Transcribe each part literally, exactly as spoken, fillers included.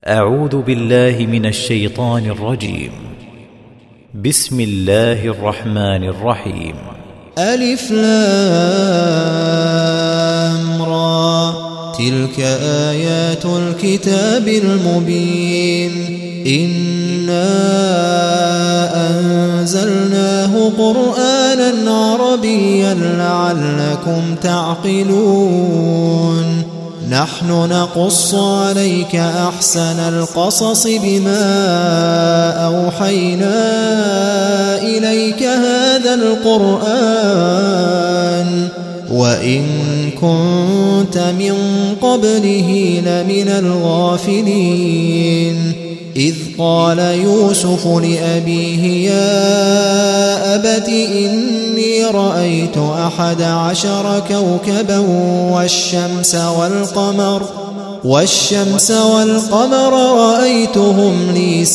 أعوذ بالله من الشيطان الرجيم. بسم الله الرحمن الرحيم. ألف لام را، تلك آيات الكتاب المبين. إنا أنزلناه قرآنا عربيا لعلكم تعقلون. نحن نقص عليك أحسن القصص بما أوحينا إليك هذا القرآن وإن كنت من قبله لمن الغافلين. إذ قال يوسف لأبيه يا أبت إني رأيت أحد عشر كوكبا والشمس والقمر والشمس والقمر رأيتهم لي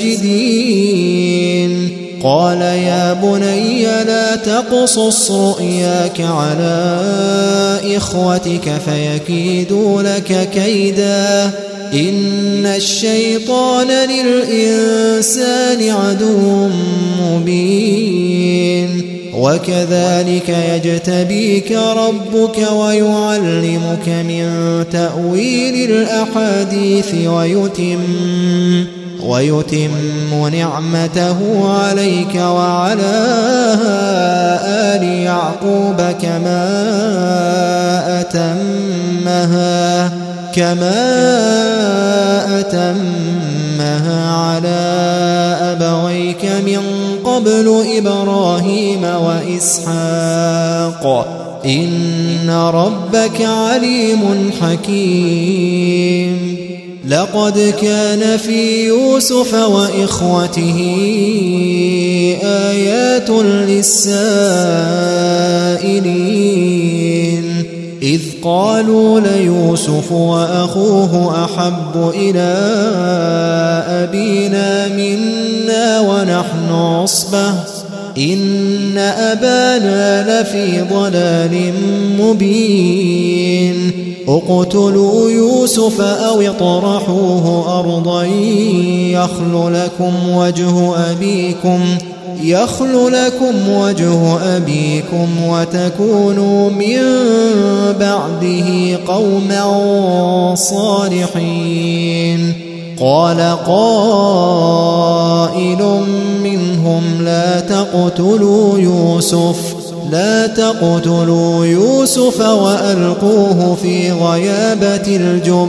ساجدين. قال يا بني لا تقصص رؤياك على إخوتك فيكيدوا لك كيدا إن الشيطان للإنسان عدو مبين. وكذلك يجتبيك ربك ويعلمك من تأويل الأحاديث ويتم ويتم نعمته عليك وعلى آل يعقوب كما أتمها كما أتمها على أبويك من قبل إبراهيم وإسحاق إن ربك عليم حكيم. لقد كان في يوسف وإخوته آيات للسائلين إذ قالوا ليوسف وأخوه أحب إلى أبينا منا ونحن عصبة إن أبانا لفي ضلال مبين. اقتلوا يوسف أو اطرحوه أرضا يخل لكم وجه أبيكم يخل لكم وجه أبيكم وتكونوا من بعده قوما صالحين. قال قائل منهم لا تقتلوا يوسف لا تقتلوا يوسف وألقوه في غيابة الجب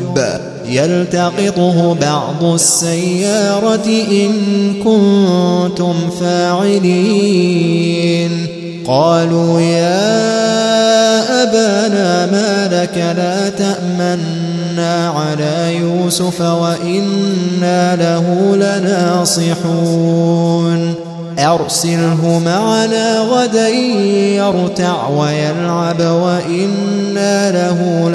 يلتقطه بعض السيارة إن كنتم فاعلين. قالوا يا أبانا ما لك لا تأمنا على يوسف وإنا له لناصحون. أرسله معنا غدا يرتع ويلعب وإنا له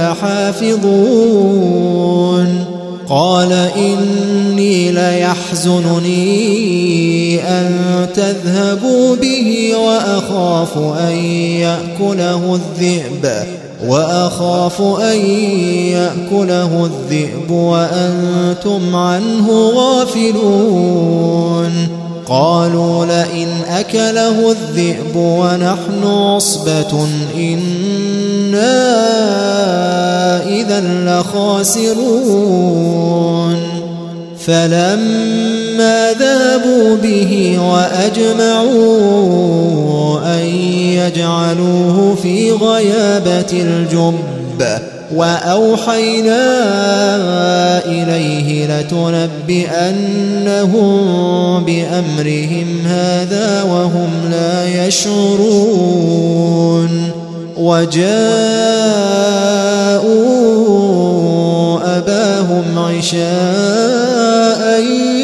لحافظون. قال إني ليحزنني أن تذهبوا به وأخاف أن يأكله الذئب وأخاف أن يأكله الذئب وأنتم عنه غافلون. قالوا لئن أكله الذئب ونحن عصبة إنا إذا لخاسرون. فلما ذهبوا به وأجمعوا أن يجعلوه في غيابة الجب وأوحينا إليه لتنبئنهم بأمرهم هذا وهم لا يشعرون. وجاءوا أباهم عشاء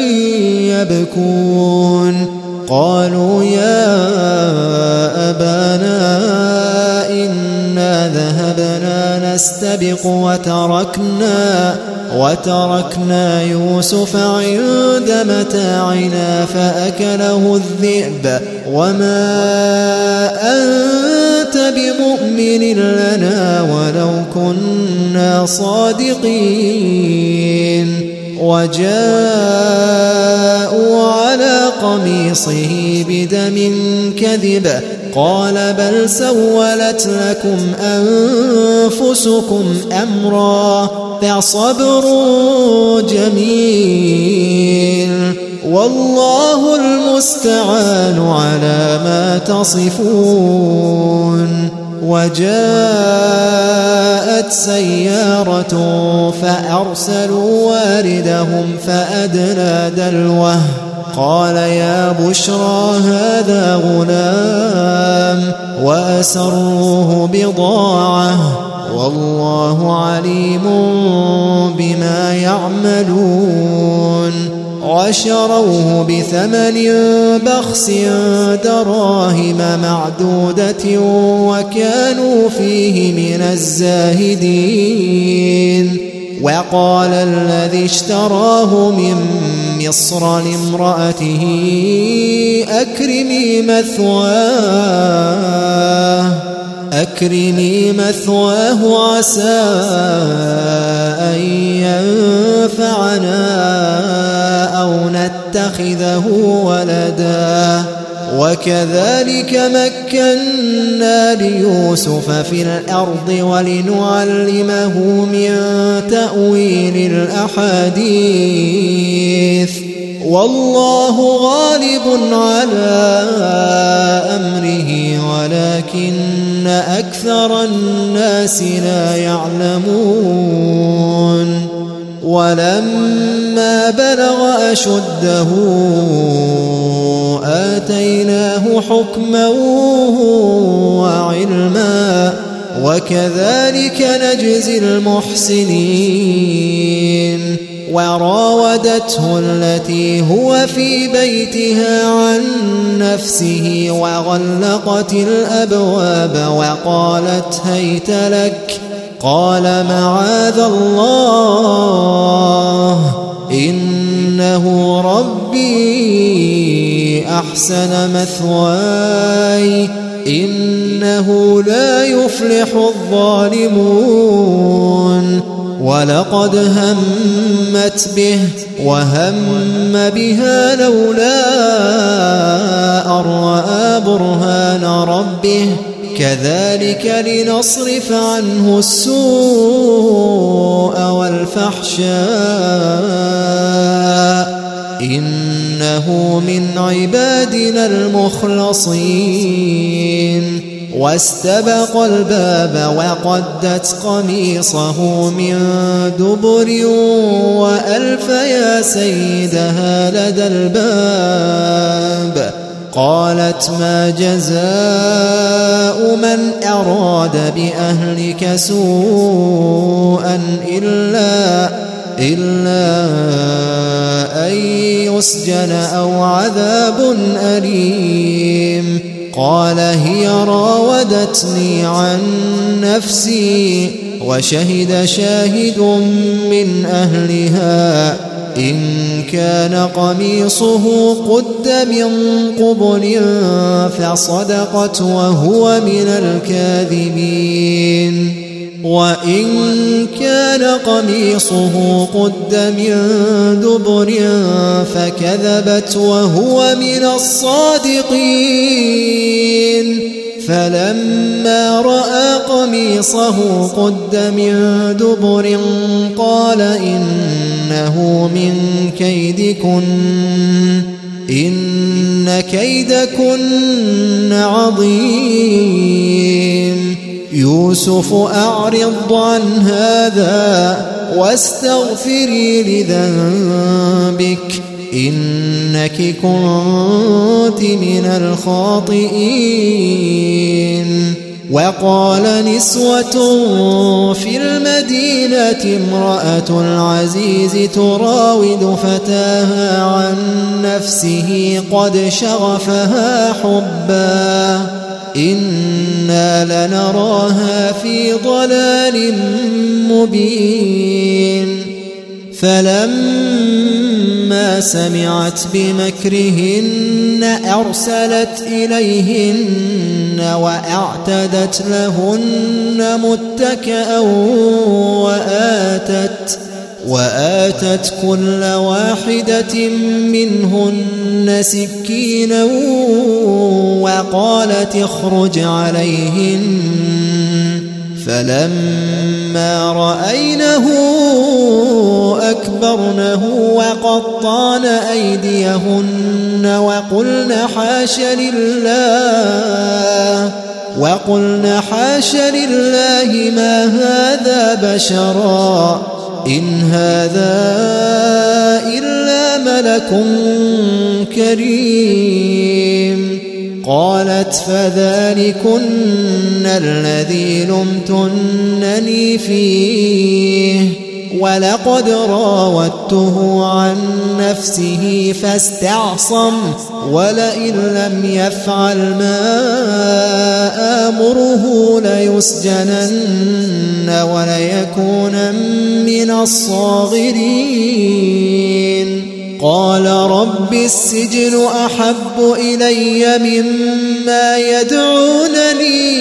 يبكون. قالوا يا أبانا إنا ذهبنا نستبق وتركنا وتركنا يوسف عند متاعنا فأكله الذئب وما أنت بمؤمن لنا ولو كنا صادقين. وجاءوا على قميصه بدم كذب قال بل سولت لكم أنفسكم أمرا فصبر جميل والله المستعان على ما تصفون. وجاءت سيارة فأرسلوا واردهم فأدلى دلوه قال يا بشرى هذا غلام وأسروه بضاعة والله عليم بما يعملون. وشروه بثمن بخس دراهم معدودة وكانوا فيه من الزاهدين. وقال الذي اشتراه من مصر لامرأته أكرمي مثواه أكرمي مثواه عسى أن ينفعنا أو نتخذه ولدا. وكذلك مكنا ليوسف في الأرض ولنعلمه من تأويل الأحاديث والله غالب على أمره ولكن أكثر الناس لا يعلمون. ولما بلغ أشده آتيناه حكما وعلما وكذلك نجزي المحسنين. وراودته التي هو في بيتها عن نفسه وغلقت الأبواب وقالت هيت لك قال معاذ الله إنه ربي أحسن مثواي إنه لا يفلح الظالمون. ولقد همت به وهم بها لولا أن رأى برهان ربه كذلك لنصرف عنه السوء والفحشاء إنه من عبادنا المخلصين. واستبق الباب وقدت قميصه من دبر وألف يا سيدها لدى الباب قالت ما جزاء من أراد بأهلك سوءا إلا إلا أن يسجن أو عذاب أليم. قال هي راودتني عن نفسي وشهد شاهد من أهلها إن كان قميصه قد من قبل فصدقت وهو من الكاذبين. وإن كان قميصه قد من دبر فكذبت وهو من الصادقين. فلما رأى قميصه قد من دبر قال إنه من كيدكن إن كيدكن عظيم. يوسف أعرض عن هذا واستغفري لذنبك إنك كنت من الخاطئين. وقال نسوة في المدينة امرأة العزيز تراود فتاها عن نفسه قد شغفها حبا إنا لنراها في ضلال مبين. فلما سمعت بمكرهن أرسلت إليهن وأعتدت لهن متكئا وآتت وآتت كل واحدة منهن سكينا وقالت اخرج عليهن فلما رأينه أكبرنه وقطعن أيديهن وقلن حاش لله وقلن حاش لله ما هذا بشرا إن هذا إلا ملك كريم قالت فذلكن الذي لمتنني فيه ولقد راودته عن نفسه فاستعصم ولئن لم يفعل ما آمره ليسجنن وليكون من الصاغرين قال رب السجن أحب إلي مما يدعونني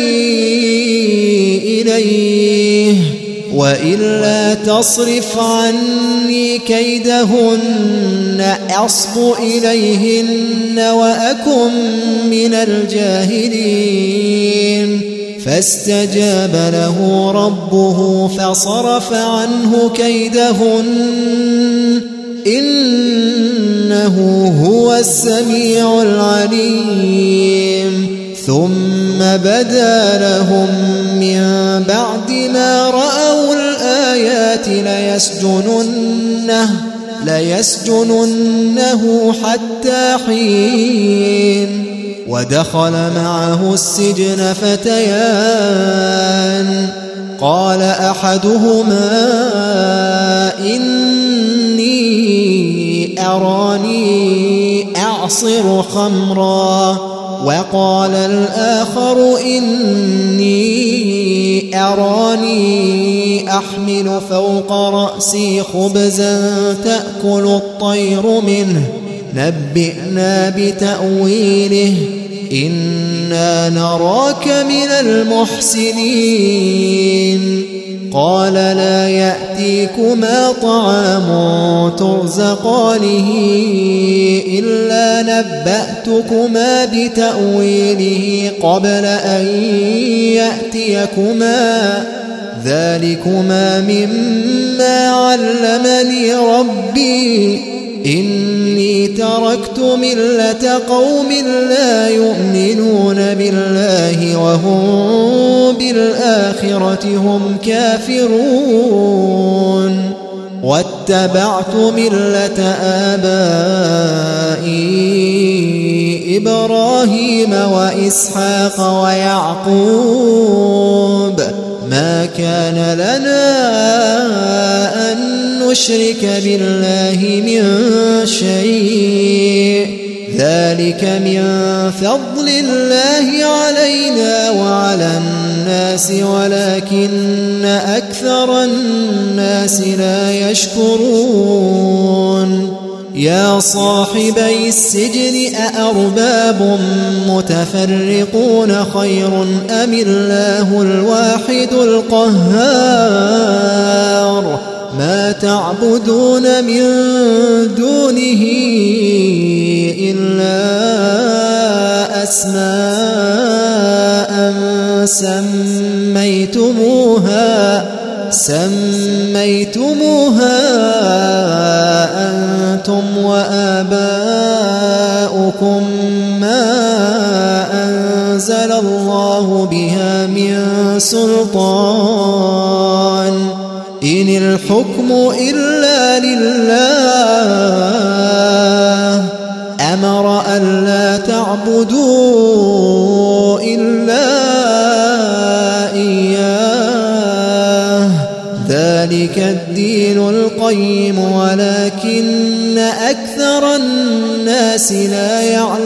إليه وإلا تصرف عني كيدهن أصب إليهن وأكن من الجاهلين فاستجاب له ربه فصرف عنه كيدهن إنه هو السميع العليم ثم بدا لهم من بعد ما رأوا الآيات ليسجننه, ليسجننه حتى حين ودخل معه السجن فتيان قال أحدهما إني أراني أعصر خمرا وقال الآخر إني أراني أحمل فوق رأسي خبزا تأكل الطير منه نبئنا بتأويله إنا نراك من المحسنين قال لا يأتيكما طعام ترزقانه إلا نبأتكما بتأويله قبل أن يأتيكما ذلكما مما علمني ربي إني تركت ملة قوم لا يؤمنون بالله وهم بالآخرة هم كافرون واتبعت ملة آبائي إبراهيم وإسحاق ويعقوب ما كان لنا أن نشرك بالله من شيء ذلك من فضل الله علينا وعلى الناس ولكن أكثر الناس لا يشكرون يا صاحبي السجن أأرباب متفرقون خير أم الله الواحد القهار ما تعبدون من دونه إلا أسماء سميتموها سميتموها أنتم وآباؤكم ما أنزل الله بها من سلطان إن الحكم إلا لله أمر ألا تعبدوا إلا إياه ذلك الدين القيم ولكن أكثر الناس لا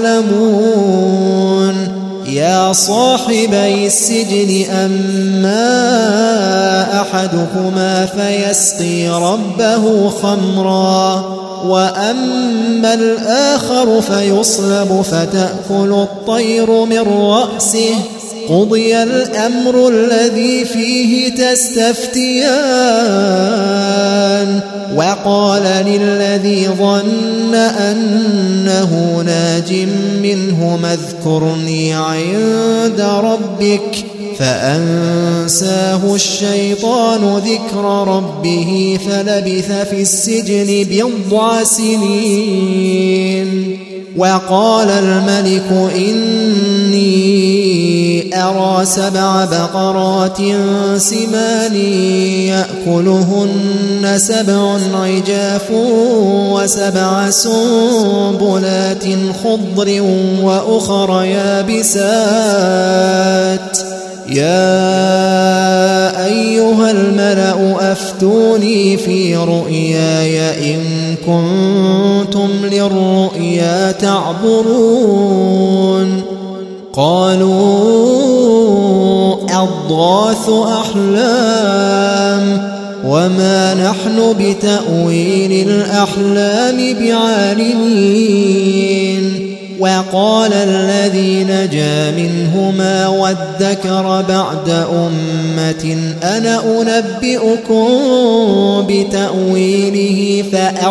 يعلمون يا صاحبي السجن أما أحدكما فيسقي ربه خمرا وأما الآخر فيصلب فتأكل الطير من رأسه قضي الأمر الذي فيه تستفتيان وقال للذي ظن أنه ناج منهما اذكرني عند ربك فأنساه الشيطان ذكر ربه فلبث في السجن بضع سنين. وقال الملك إني أرى سبع بقرات سمان يأكلهن سبع عجاف وسبع سنبلات خضر وأخر يابسات يا أيها الملأ أفتوني في رؤياي إن كنتم للرؤيا تعبرون. قالوا أضغاث أحلام وما نحن بتأويل الأحلام بعالمين. وقال الذي نجا منهما وادكر بعد أمة أنا أنبئكم بتأويله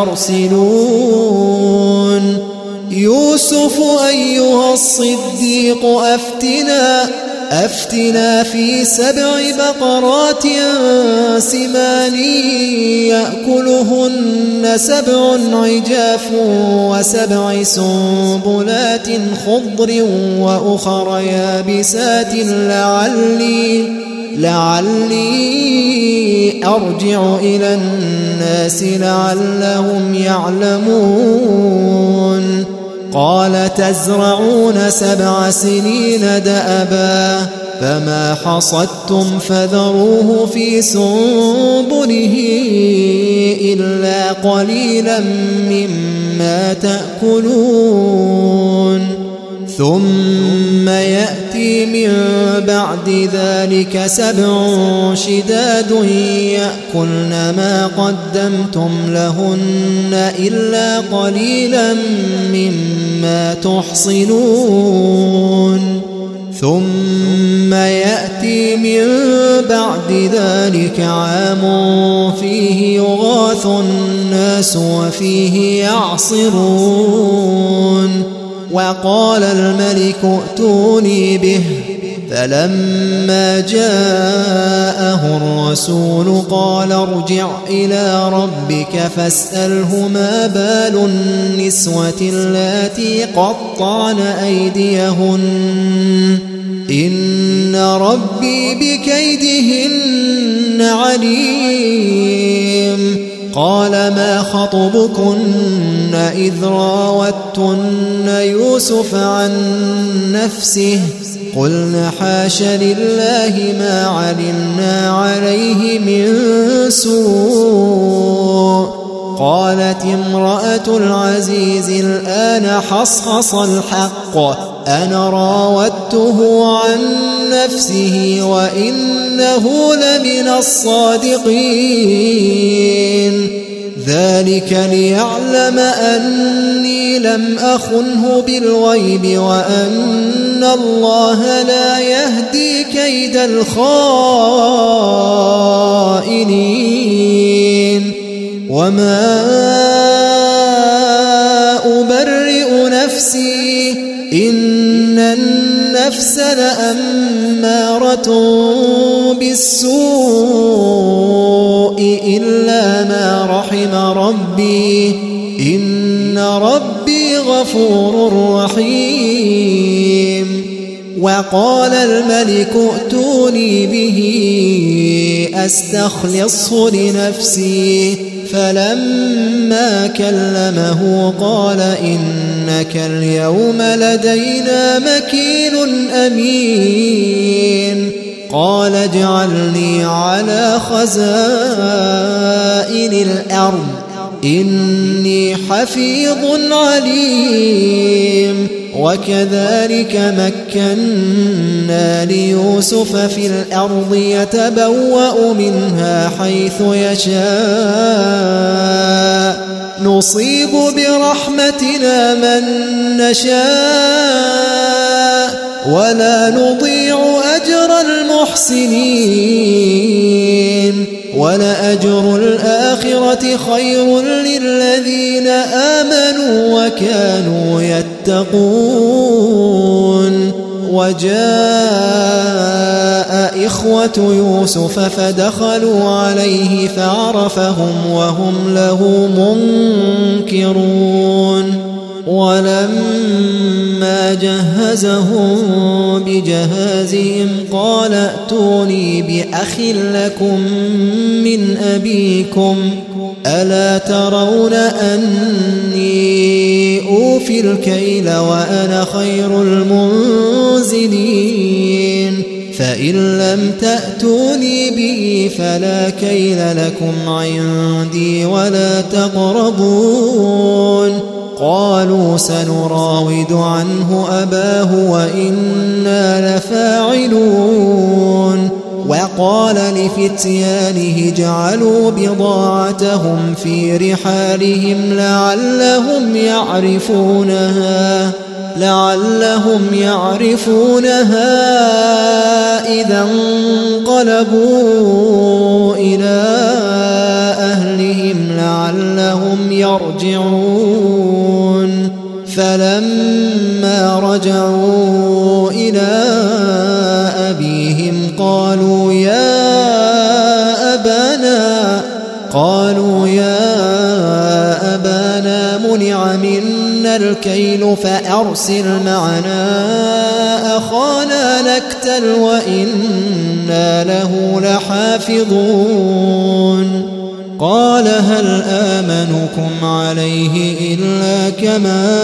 فأرسلون. يوسف أيها الصديق أفتنا أفتنا في سبع بقرات سمان يأكلهن سبع عجاف وسبع سنبلات خضر وأخر يابسات لعلي لعلي أرجع إلى الناس لعلهم يعلمون. قال تزرعون سبع سنين دأبا فما حصدتم فذروه في سنبله إلا قليلا مما تأكلون. ثم يأتي من بعد ذلك سبع شداد يأكلن ما قدمتم لهن إلا قليلا مما تحصنون. ثم يأتي من بعد ذلك عام فيه يغاث الناس وفيه يعصرون. وقال الملك ائتوني به فلما جاءه الرسول قال ارجع إلى ربك فاسأله ما بال النسوة اللاتي قطعن أيديهن إن ربي بكيدهن عليم. قال ما خطبكن إذ راوتن يوسف عن نفسه قلنا حاش لله ما علمنا عليه من سوء. قالت امرأة العزيز الآن حصحص الحق أنا راودته عن نفسه وإنه لمن الصادقين. ذلك ليعلم أني لم أخنه بالغيب وأن الله لا يهدي كيد الخائنين. وما أبرئ نفسي إن النفس لأمارة بالسوء إلا ما رحم ربي إن ربي غفور رحيم. وقال الملك ائتوني به أستخلصه لنفسي فلما كلمه قال إنك اليوم لدينا مكين أمين. قال اجعلني على خزائن الأرض إني حفيظ عليم. وكذلك مكنا ليوسف في الأرض يتبوأ منها حيث يشاء نصيب برحمتنا من نشاء ولا نضيع أجر المحسنين ولأجر الآخرة خير للذين آمنوا وكانوا يتقون. وجاء إخوة يوسف فدخلوا عليه فعرفهم وهم له منكرون. ولما جهزهم بجهازهم قال ائتوني بأخ لكم من أبيكم ألا ترون أني أوفي الكيل وأنا خير المنزلين فإن لم تأتوني به فلا كيل لكم عندي ولا تقربون. قالوا سنراود عنه أباه وإنا لفاعلون. وقال لفتيانه اجعلوا بضاعتهم في رحالهم لعلهم يعرفونها لعلهم يعرفونها إذا انقلبوا إلى أهلهم لعلهم يرجعون. فلما رجعوا إلى أبيهم قالوا يا أبانا قالوا يا أبانا منع منا الكيل فأرسل معنا أخانا نكتل وإنا له لحافظون. قال هل آمنكم عليه إلا كما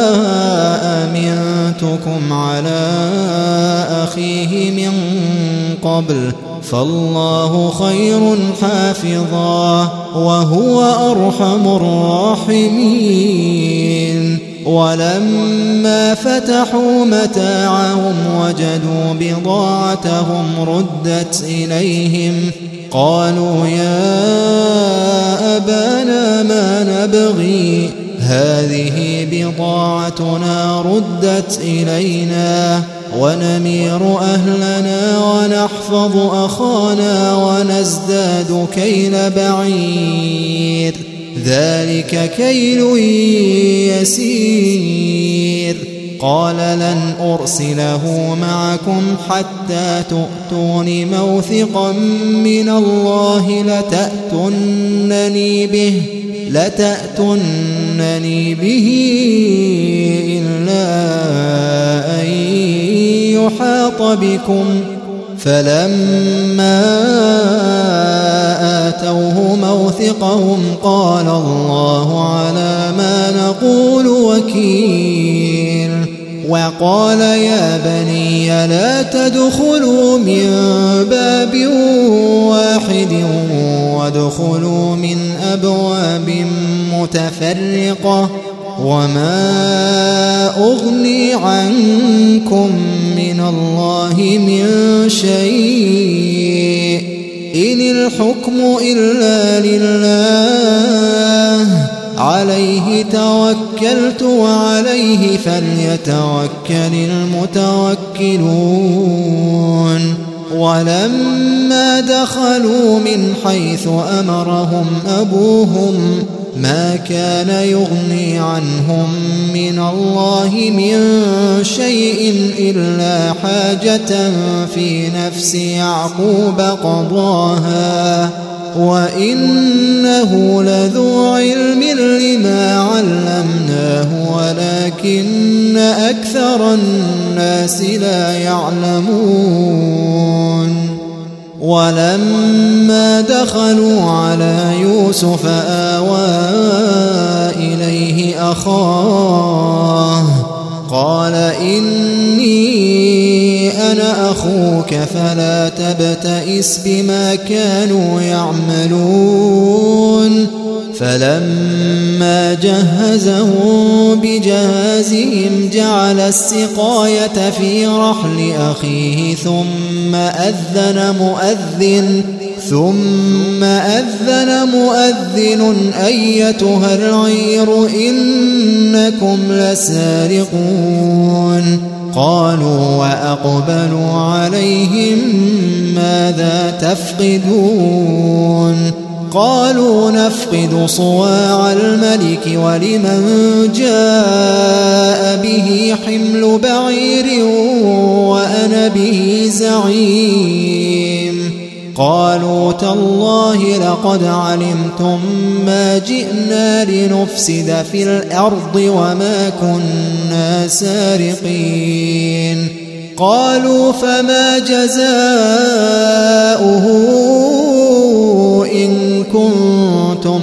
أمنتكم على أخيه من قبل فالله خير حافظا وهو أرحم الراحمين. ولما فتحوا متاعهم وجدوا بضاعتهم ردت إليهم قالوا يا أبانا ما نبغي هذه بضاعتنا ردت إلينا ونمير أهلنا ونحفظ أخانا ونزداد كيل بعير ذلك كيل يسير. قال لن أرسله معكم حتى تؤتون موثقا من الله لتأتونني به لتأتونني به إلا أن يحاط بكم. فلما آتوه موثقهم قال الله على ما نقول وكيل. وقال يا بني لا تدخلوا من باب واحد وادخلوا من أبواب متفرقة وما أغني عنكم من الله من شيء إن الحكم إلا لله عليه توكلت وعليه فليتوكل المتوكلون. ولما دخلوا من حيث أمرهم أبوهم ما كان يغني عنهم من الله من شيء إلا حاجة في نفس يعقوب قضاها وإنه لذو علم لما علمناه ولكن أكثر الناس لا يعلمون. ولما دخلوا على يوسف آوى إليه أخاه قال إني أنا أخوك فلا تبتئس بما كانوا يعملون فلما جهزهم بجهازهم جعل السقاية في رحل أخيه ثم أذن مؤذن ثم أذن مؤذن أيتها العير إنكم لسارقون قالوا وأقبلوا عليهم ماذا تفقدون قالوا نفقد صواع الملك ولمن جاء به حمل بعير وأنا به زعيم قالوا تالله لقد علمتم ما جئنا لنفسد في الأرض وما كنا سارقين قالوا فما جزاؤه إن كنتم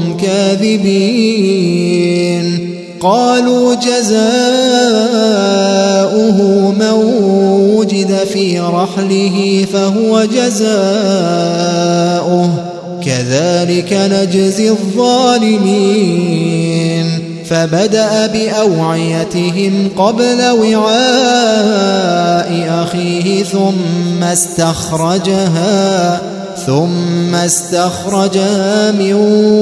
كاذبين قالوا جزاؤه من وجد في رحله فهو جزاؤه كذلك نجزي الظالمين فبدأ بأوعيتهم قبل وعاء أخيه ثم استخرجها ثم استخرجها من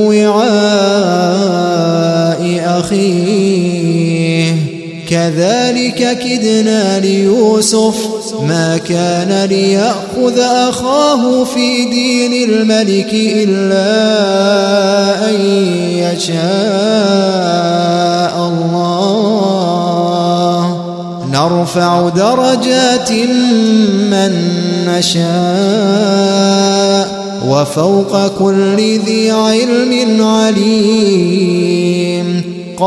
وعاء أخيه كذلك كدنا ليوسف ما كان ليأخذ أخاه في دين الملك إلا أن يشاء الله نرفع درجات من نشاء وفوق كل ذي علم عليم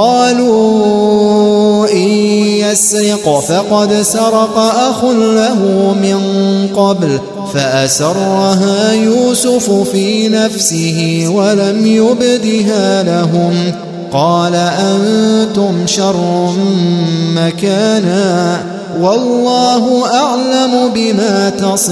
قالوا إن يسرق فقد سرق أخ له من قبل فأسرها يوسف في نفسه ولم يبدها لهم قال أنتم شر مكانا والله أعلم بما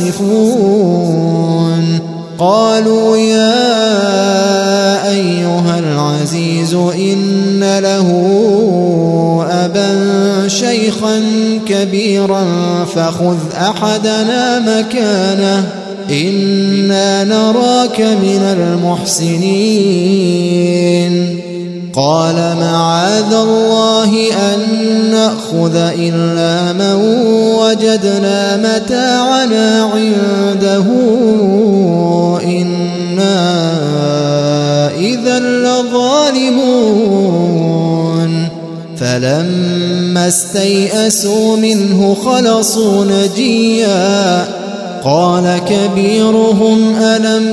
تصفون قالوا يا أيها العزيز إن له أبا شيخا كبيرا فخذ أحدنا مكانه إنا نراك من المحسنين قال معاذ الله أن نأخذ إلا من وجدنا متاعنا عنده إنا إذا لظالمون فلما استيئسوا منه خلصوا نجيا قال كبيرهم ألم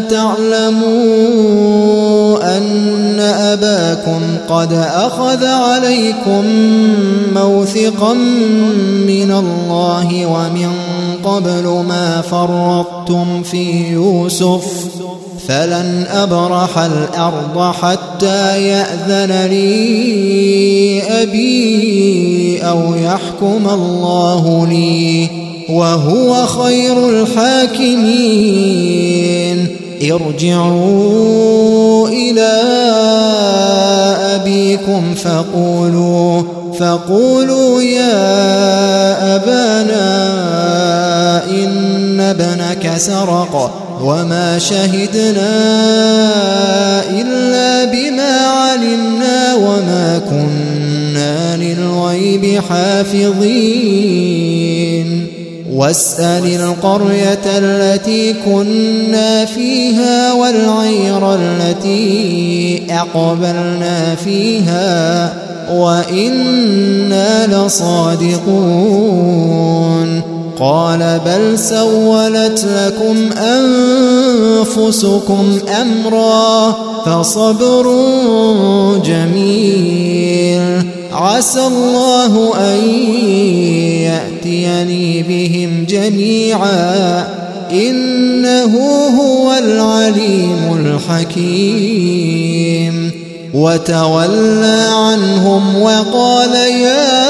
تعلموا أن أباكم قد أخذ عليكم موثقا من الله ومن قبل ما فرطتم في يوسف فلن أبرح الأرض حتى يأذن لي أبي أو يحكم الله لي وهو خير الحاكمين ارجعوا إلى أبيكم فقولوا فقولوا يا أبانا إن ابنك سرق وما شهدنا إلا بما علمنا وما كنا للغيب حافظين واسأل القرية التي كنا فيها والعير التي أقبلنا فيها وإنا لصادقون قال بل سولت لكم أنفسكم أمرا فصبر جميل عسى الله أن يأتيني بهم جميعا إنه هو العليم الحكيم وتولى عنهم وقال يا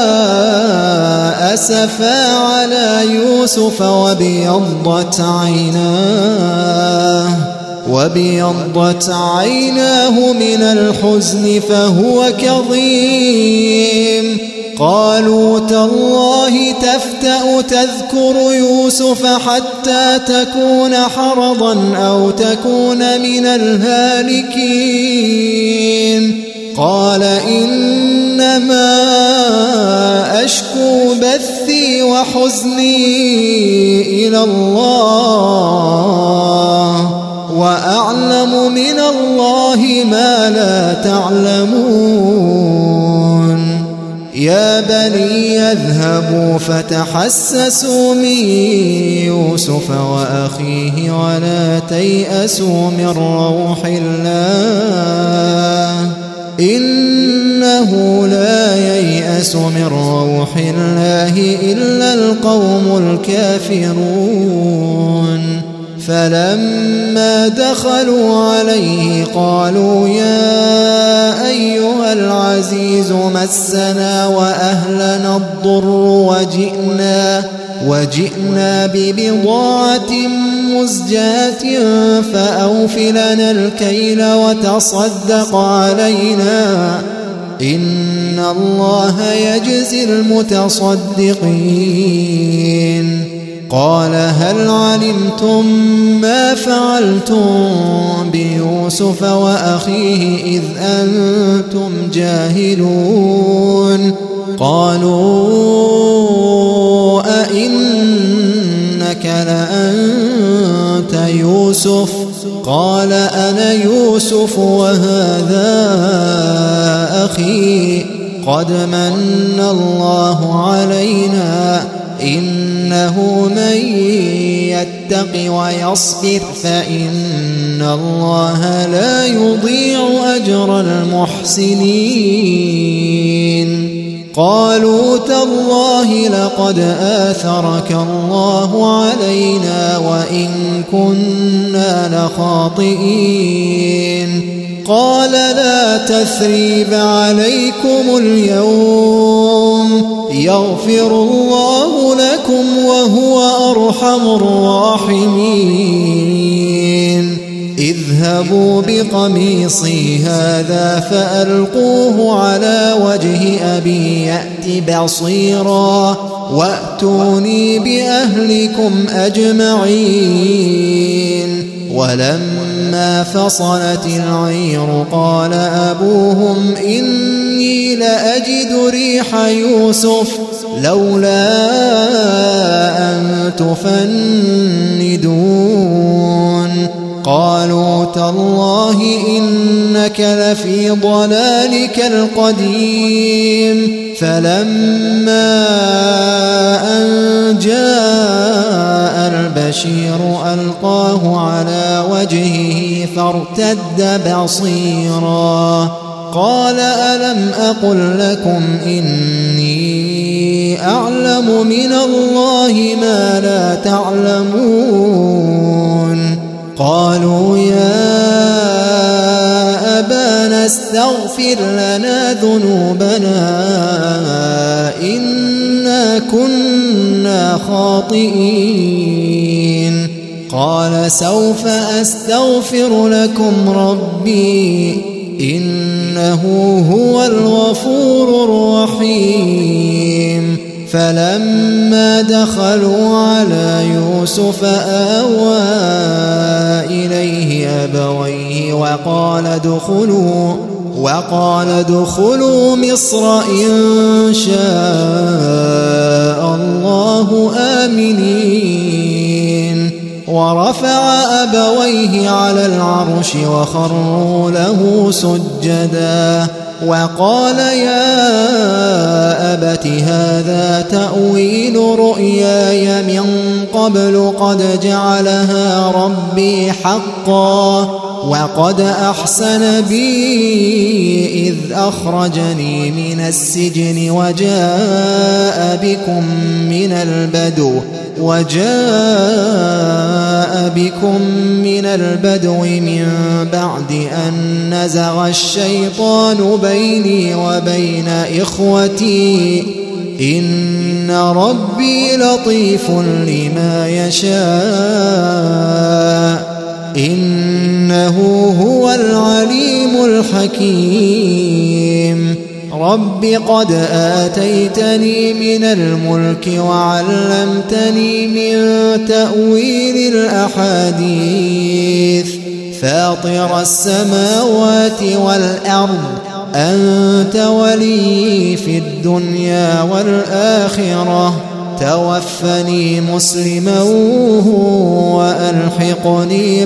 أسفا على يوسف وابيضت عيناه وابيضت عيناه من الحزن فهو كظيم قالوا تالله تفتأ تذكر يوسف حتى تكون حرضا أو تكون من الهالكين قال إنما أشكو بثي وحزني إلى الله وأعلم من الله ما لا تعلمون يا بني اذهبوا فتحسسوا من يوسف وأخيه ولا تيأسوا من روح الله إنه لا ييأس من روح الله إلا القوم الكافرون فلما دخلوا عليه قالوا يا أيها العزيز مسنا وأهلنا الضر وجئنا وجئنا ببضاعة مزجاة فأوفلنا الكيل وتصدق علينا إن الله يجزي المتصدقين قال هل علمتم ما فعلتم بيوسف وأخيه إذ أنتم جاهلون قالوا أئنك لأنت يوسف قال أنا يوسف وهذا أخي قد من الله علينا إنه من يتق ويصبر فإن الله لا يضيع أجر المحسنين قالوا تالله لقد آثرك الله علينا وإن كنا لخاطئين قال لا تثريب عليكم اليوم يغفر الله لكم وهو أرحم الراحمين اذهبوا بقميصي هذا فألقوه على وجه أبي يأت بصيرا وأتوني بأهلكم أجمعين ولما فصلت العير قال أبوهم إني لأجد ريح يوسف لولا أن تفندون قالوا تالله إنك لفي ضلالك القديم فلما أن جاء البشير ألقاه على وجهه فارتد بصيرا قال ألم أقل لكم إني أعلم من الله ما لا تعلمون قالوا يا أبانا استغفر لنا ذنوبنا إنا كنا خاطئين قال سوف أستغفر لكم ربي إنه هو الغفور الرحيم فلما دخلوا على يوسف آوى إليه أبويه وقال ادخلوا وقال ادخلوا مصر إن شاء الله آمنين ورفع أبويه على العرش وخروا له سجدا وقال يا أبت هذا تأويل رؤياي من قبل قد جعلها ربي حقا وقد أحسن بي إذ أخرجني من السجن وجاء بكم من البدو وجاء بكم من البدو من بعد أن نزغ الشيطان بيني وبين إخوتي إن ربي لطيف لما يشاء إنه هو العليم الحكيم رب قد آتيتني من الملك وعلمتني من تأويل الأحاديث فاطر السماوات والأرض أنت ولي في الدنيا والآخرة توفني مسلما وألحقني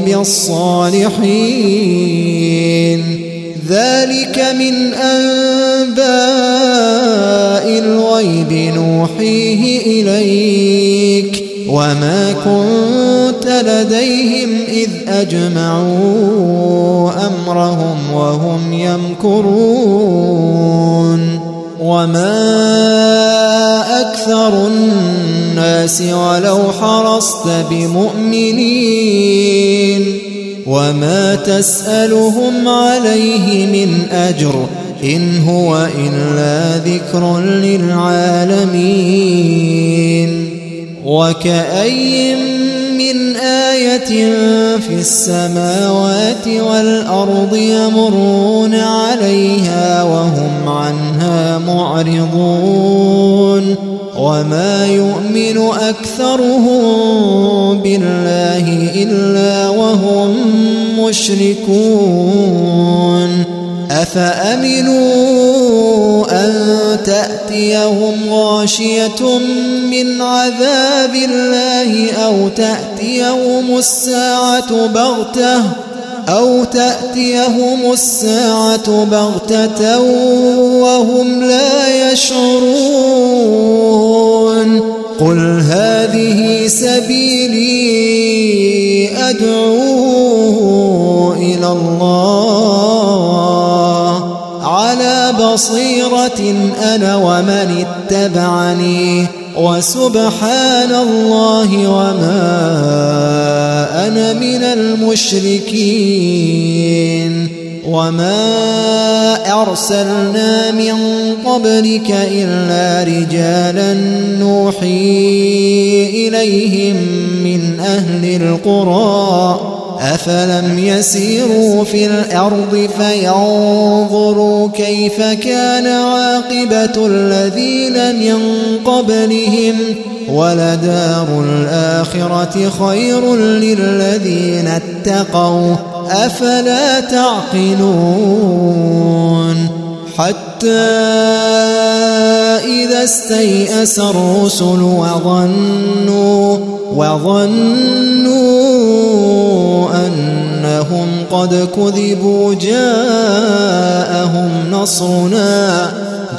بالصالحين ذلك من أنباء الغيب نوحيه إليك وما كنت لديهم إذ أجمعوا أمرهم وهم يمكرون وما أكثر الناس ولو حرصت بمؤمنين وما تسألهم عليه من أجر إن هو إلا ذكر للعالمين وكأي من آية في السماوات والأرض يمرون عليها وهم عنها معرضون وما يؤمن أكثرهم بالله إلا وهم مشركون أفأمنوا أن تأتيهم غاشية من عذاب الله أو تأتيهم الساعة بغتة أو تأتيهم الساعة بغتة وهم لا يشعرون قل هذه سبيلي أدعو إلى الله على بصيرة أنا ومن اتبعني وسبحان الله وما أنا من المشركين وما أرسلنا من قبلك إلا رجالا نوحي إليهم من أهل القرى أفلم يسيروا في الأرض فينظروا كيف كان عاقبة الذين من قبلهم ولدار الآخرة خير للذين اتقوا أفلا تعقلون حتى إذا استيأس الرسل وظنوا وظنوا أنهم قد كذبوا جاءهم نصرنا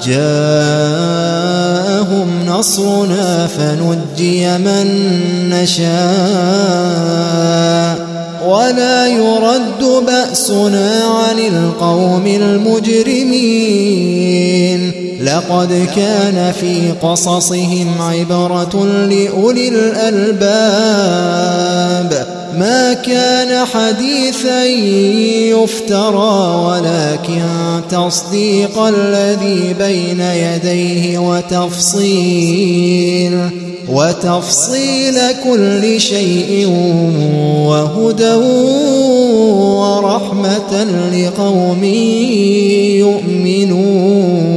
جاءهم نصرنا فنجي من نشاء ولا يرد بأسنا عن القوم المجرمين لقد كان في قصصهم عبرة لأولي الألباب ما كان حديثا يفترى ولكن تصديق الذي بين يديه وتفصيل وتفصيل كل شيء وهدى ورحمة لقوم يؤمنون